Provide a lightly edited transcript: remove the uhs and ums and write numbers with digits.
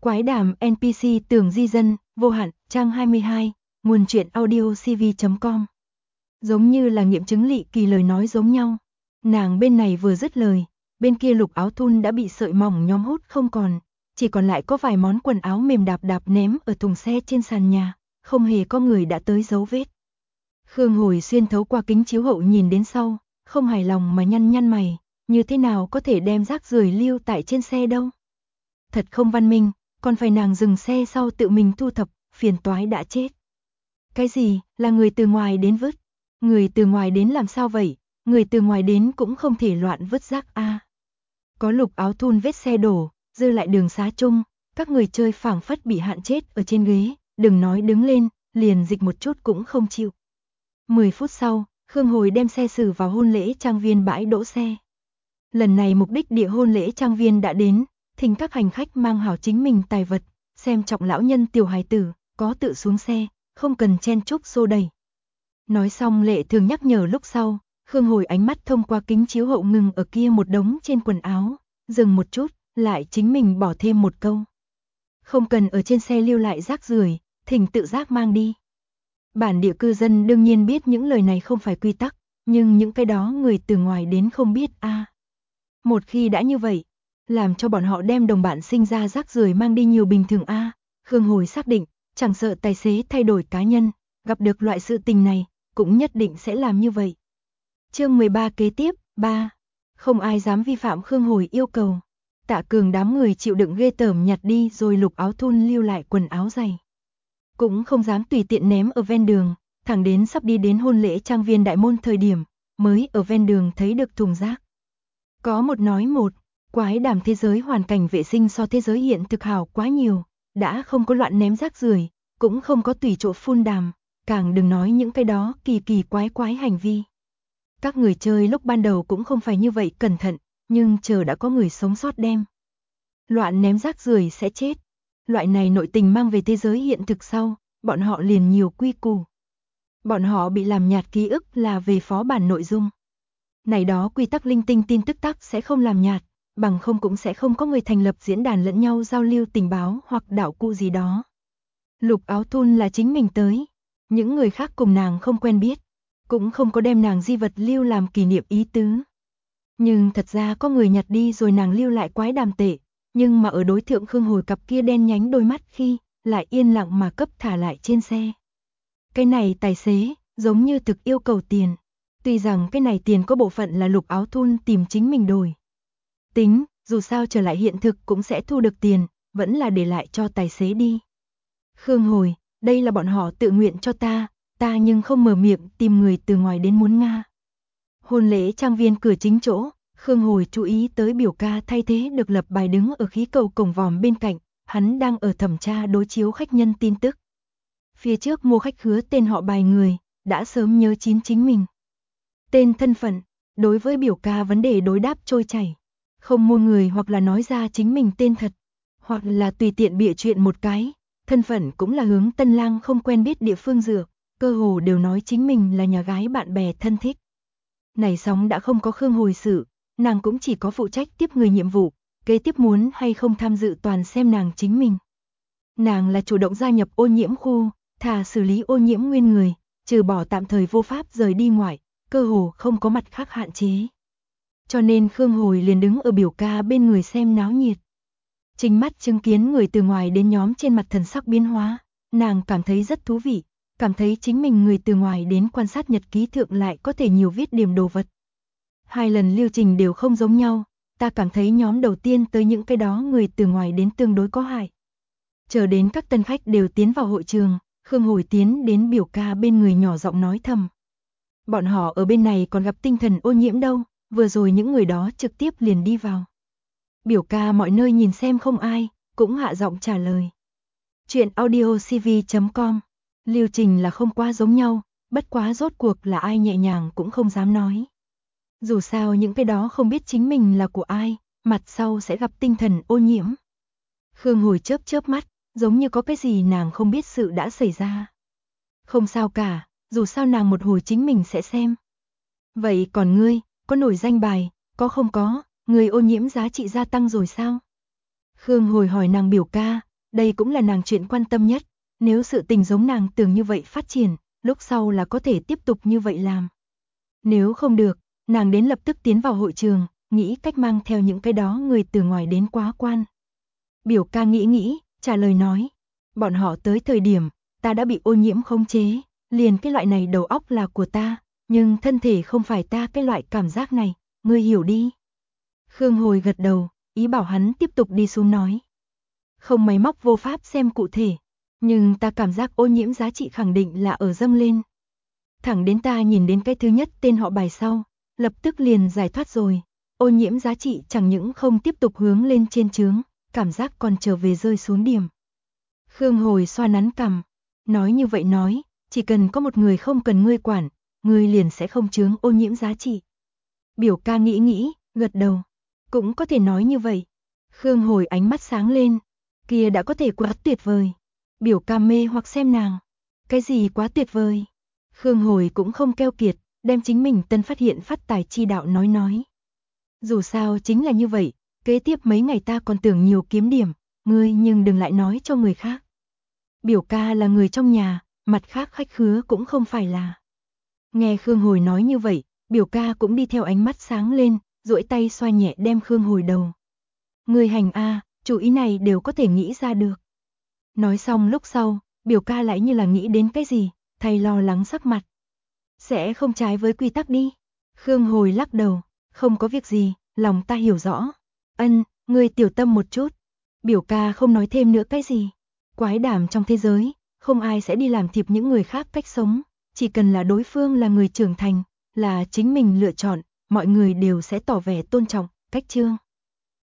Quái đàm NPC tưởng di dân, vô hạn, trang 22, nguồn truyện audio cv.com. Giống như là nghiệm chứng Lị Kỳ lời nói giống nhau. Nàng bên này vừa dứt lời, bên kia Lục Áo Thun đã bị sợi mỏng nhóm hút không còn, chỉ còn lại có vài món quần áo mềm đạp đạp ném ở thùng xe trên sàn nhà, không hề có người đã tới dấu vết. Khương Hồi xuyên thấu qua kính chiếu hậu nhìn đến sau, không hài lòng mà nhăn nhăn mày, như thế nào có thể đem rác rưởi lưu tại trên xe đâu. Thật không văn minh, còn phải nàng dừng xe sau tự mình thu thập, phiền toái đã chết. Cái gì, là người từ ngoài đến vứt? Người từ ngoài đến làm sao vậy? Người từ ngoài đến cũng không thể loạn vứt rác a. Có Lục Áo Thun vết xe đổ, dư lại đường xá chung, các người chơi phảng phất bị hạn chết ở trên ghế, đừng nói đứng lên, liền dịch một chút cũng không chịu. 10 phút sau, Khương Hồi đem xe xử vào hôn lễ trang viên bãi đỗ xe. Lần này mục đích địa hôn lễ trang viên đã đến, thỉnh các hành khách mang hảo chính mình tài vật, xem trọng lão nhân tiểu hài tử, có tự xuống xe, không cần chen chúc xô đẩy. Nói xong Lệ Thường nhắc nhở lúc sau, Khương Hồi ánh mắt thông qua kính chiếu hậu ngừng ở kia một đống trên quần áo, dừng một chút, lại chính mình bỏ thêm một câu. Không cần ở trên xe lưu lại rác rưởi, thỉnh tự giác mang đi. Bản địa cư dân đương nhiên biết những lời này không phải quy tắc, nhưng những cái đó người từ ngoài đến không biết a. Một khi đã như vậy, làm cho bọn họ đem đồng bạn sinh ra rác rưởi mang đi nhiều bình thường a. Khương Hồi xác định, chẳng sợ tài xế thay đổi cá nhân, gặp được loại sự tình này, cũng nhất định sẽ làm như vậy. Chương 13 kế tiếp, 3. Không ai dám vi phạm Khương Hồi yêu cầu. Tạ Cường đám người chịu đựng ghê tởm nhặt đi rồi Lục Áo Thun lưu lại quần áo giày. Cũng không dám tùy tiện ném ở ven đường, thẳng đến sắp đi đến hôn lễ trang viên đại môn thời điểm, mới ở ven đường thấy được thùng rác. Có một nói một, quái đàm thế giới hoàn cảnh vệ sinh so thế giới hiện thực hảo quá nhiều, đã không có loạn ném rác rưởi, cũng không có tùy chỗ phun đàm, càng đừng nói những cái đó kỳ kỳ quái quái hành vi. Các người chơi lúc ban đầu cũng không phải như vậy cẩn thận, nhưng chờ đã có người sống sót đem loạn ném rác rưởi sẽ chết. Loại này nội tình mang về thế giới hiện thực sau, bọn họ liền nhiều quy củ. Bọn họ bị làm nhạt ký ức là về phó bản nội dung. Này đó quy tắc linh tinh tin tức tắc sẽ không làm nhạt, bằng không cũng sẽ không có người thành lập diễn đàn lẫn nhau giao lưu tình báo hoặc đạo cụ gì đó. Lục Áo Thun là chính mình tới, những người khác cùng nàng không quen biết, cũng không có đem nàng di vật lưu làm kỷ niệm ý tứ. Nhưng thật ra có người nhặt đi rồi nàng lưu lại quái đàm tệ, nhưng mà ở đối thượng Khương Hồi cặp kia đen nhánh đôi mắt khi, lại yên lặng mà cấp thả lại trên xe. Cái này tài xế, giống như thực yêu cầu tiền. Tuy rằng cái này tiền có bộ phận là Lục Áo Thun tìm chính mình đổi. Tính, dù sao trở lại hiện thực cũng sẽ thu được tiền, vẫn là để lại cho tài xế đi. Khương Hồi, đây là bọn họ tự nguyện cho ta nhưng không mở miệng tìm người từ ngoài đến muốn Nga. Hôn lễ trang viên cửa chính chỗ, Khương Hồi chú ý tới biểu ca thay thế được lập bài đứng ở khí cầu cổng vòm bên cạnh, hắn đang ở thẩm tra đối chiếu khách nhân tin tức. Phía trước mua khách khứa tên họ bài người, đã sớm nhớ chín chính mình. Tên thân phận, đối với biểu ca vấn đề đối đáp trôi chảy. Không mua người hoặc là nói ra chính mình tên thật, hoặc là tùy tiện bịa chuyện một cái, thân phận cũng là hướng tân lang không quen biết địa phương dựa, cơ hồ đều nói chính mình là nhà gái bạn bè thân thích. Này sóng đã không có Khương Hồi sự, nàng cũng chỉ có phụ trách tiếp người nhiệm vụ, kế tiếp muốn hay không tham dự toàn xem nàng chính mình. Nàng là chủ động gia nhập ô nhiễm khu, thà xử lý ô nhiễm nguyên người, trừ bỏ tạm thời vô pháp rời đi ngoài, cơ hồ không có mặt khác hạn chế. Cho nên Khương Hồi liền đứng ở biểu ca bên người xem náo nhiệt. Chính mắt chứng kiến người từ ngoài đến nhóm trên mặt thần sắc biến hóa, nàng cảm thấy rất thú vị, cảm thấy chính mình người từ ngoài đến quan sát nhật ký thượng lại có thể nhiều viết điểm đồ vật. 2 lần lưu trình đều không giống nhau, ta cảm thấy nhóm đầu tiên tới những cái đó người từ ngoài đến tương đối có hại. Chờ đến các tân khách đều tiến vào hội trường, Khương Hồi tiến đến biểu ca bên người nhỏ giọng nói thầm. Bọn họ ở bên này còn gặp tinh thần ô nhiễm đâu, vừa rồi những người đó trực tiếp liền đi vào. Biểu ca mọi nơi nhìn xem không ai, cũng hạ giọng trả lời. Chuyện audio cv.com, lưu trình là không quá giống nhau, bất quá rốt cuộc là ai nhẹ nhàng cũng không dám nói. Dù sao những cái đó không biết chính mình là của ai, mặt sau sẽ gặp tinh thần ô nhiễm. Khương Hồi chớp chớp mắt, giống như có cái gì nàng không biết sự đã xảy ra. Không sao cả, dù sao nàng một hồi chính mình sẽ xem. Vậy còn ngươi, có nổi danh bài, có không có, người ô nhiễm giá trị gia tăng rồi sao? Khương Hồi hỏi nàng biểu ca, Đây cũng là nàng chuyện quan tâm nhất, nếu sự tình giống nàng tưởng như vậy phát triển, lúc sau là có thể tiếp tục như vậy làm. Nếu không được, nàng đến lập tức tiến vào hội trường, nghĩ cách mang theo những cái đó người từ ngoài đến quá quan. Biểu ca nghĩ, trả lời nói, bọn họ tới thời điểm, ta đã bị ô nhiễm khống chế, liền cái loại này đầu óc là của ta, nhưng thân thể không phải ta cái loại cảm giác này, ngươi hiểu đi. Khương Hồi gật đầu, ý bảo hắn tiếp tục đi xuống nói. Không máy móc vô pháp xem cụ thể, nhưng ta cảm giác ô nhiễm giá trị khẳng định là ở dâng lên. Thẳng đến ta nhìn đến cái thứ nhất tên họ bài sau, lập tức liền giải thoát rồi. Ô nhiễm giá trị chẳng những không tiếp tục hướng lên trên chướng, cảm giác còn trở về rơi xuống điểm. Khương Hồi xoa nắn cằm, nói như vậy nói, chỉ cần có một người không cần ngươi quản, ngươi liền sẽ không chướng ô nhiễm giá trị. Biểu ca nghĩ, gật đầu, cũng có thể nói như vậy. Khương Hồi ánh mắt sáng lên, kia đã có thể quá tuyệt vời. Biểu ca mê hoặc xem nàng, cái gì quá tuyệt vời. Khương Hồi cũng không keo kiệt, đem chính mình tân phát hiện phát tài chi đạo nói. Dù sao chính là như vậy, kế tiếp mấy ngày ta còn tưởng nhiều kiếm điểm, ngươi nhưng đừng lại nói cho người khác. Biểu ca là người trong nhà, mặt khác khách khứa cũng không phải là. Nghe Khương Hồi nói như vậy, biểu ca cũng đi theo ánh mắt sáng lên, duỗi tay xoa nhẹ đem Khương Hồi đầu. Người hành a, chủ ý này đều có thể nghĩ ra được. Nói xong lúc sau, biểu ca lại như là nghĩ đến cái gì, thay lo lắng sắc mặt. Sẽ không trái với quy tắc đi. Khương Hồi lắc đầu, không có việc gì, lòng ta hiểu rõ. Ân, ngươi tiểu tâm một chút. Biểu ca không nói thêm nữa cái gì. Quái đảm trong thế giới, không ai sẽ đi làm thịt những người khác cách sống. Chỉ cần là đối phương là người trưởng thành, là chính mình lựa chọn, mọi người đều sẽ tỏ vẻ tôn trọng, cách trương.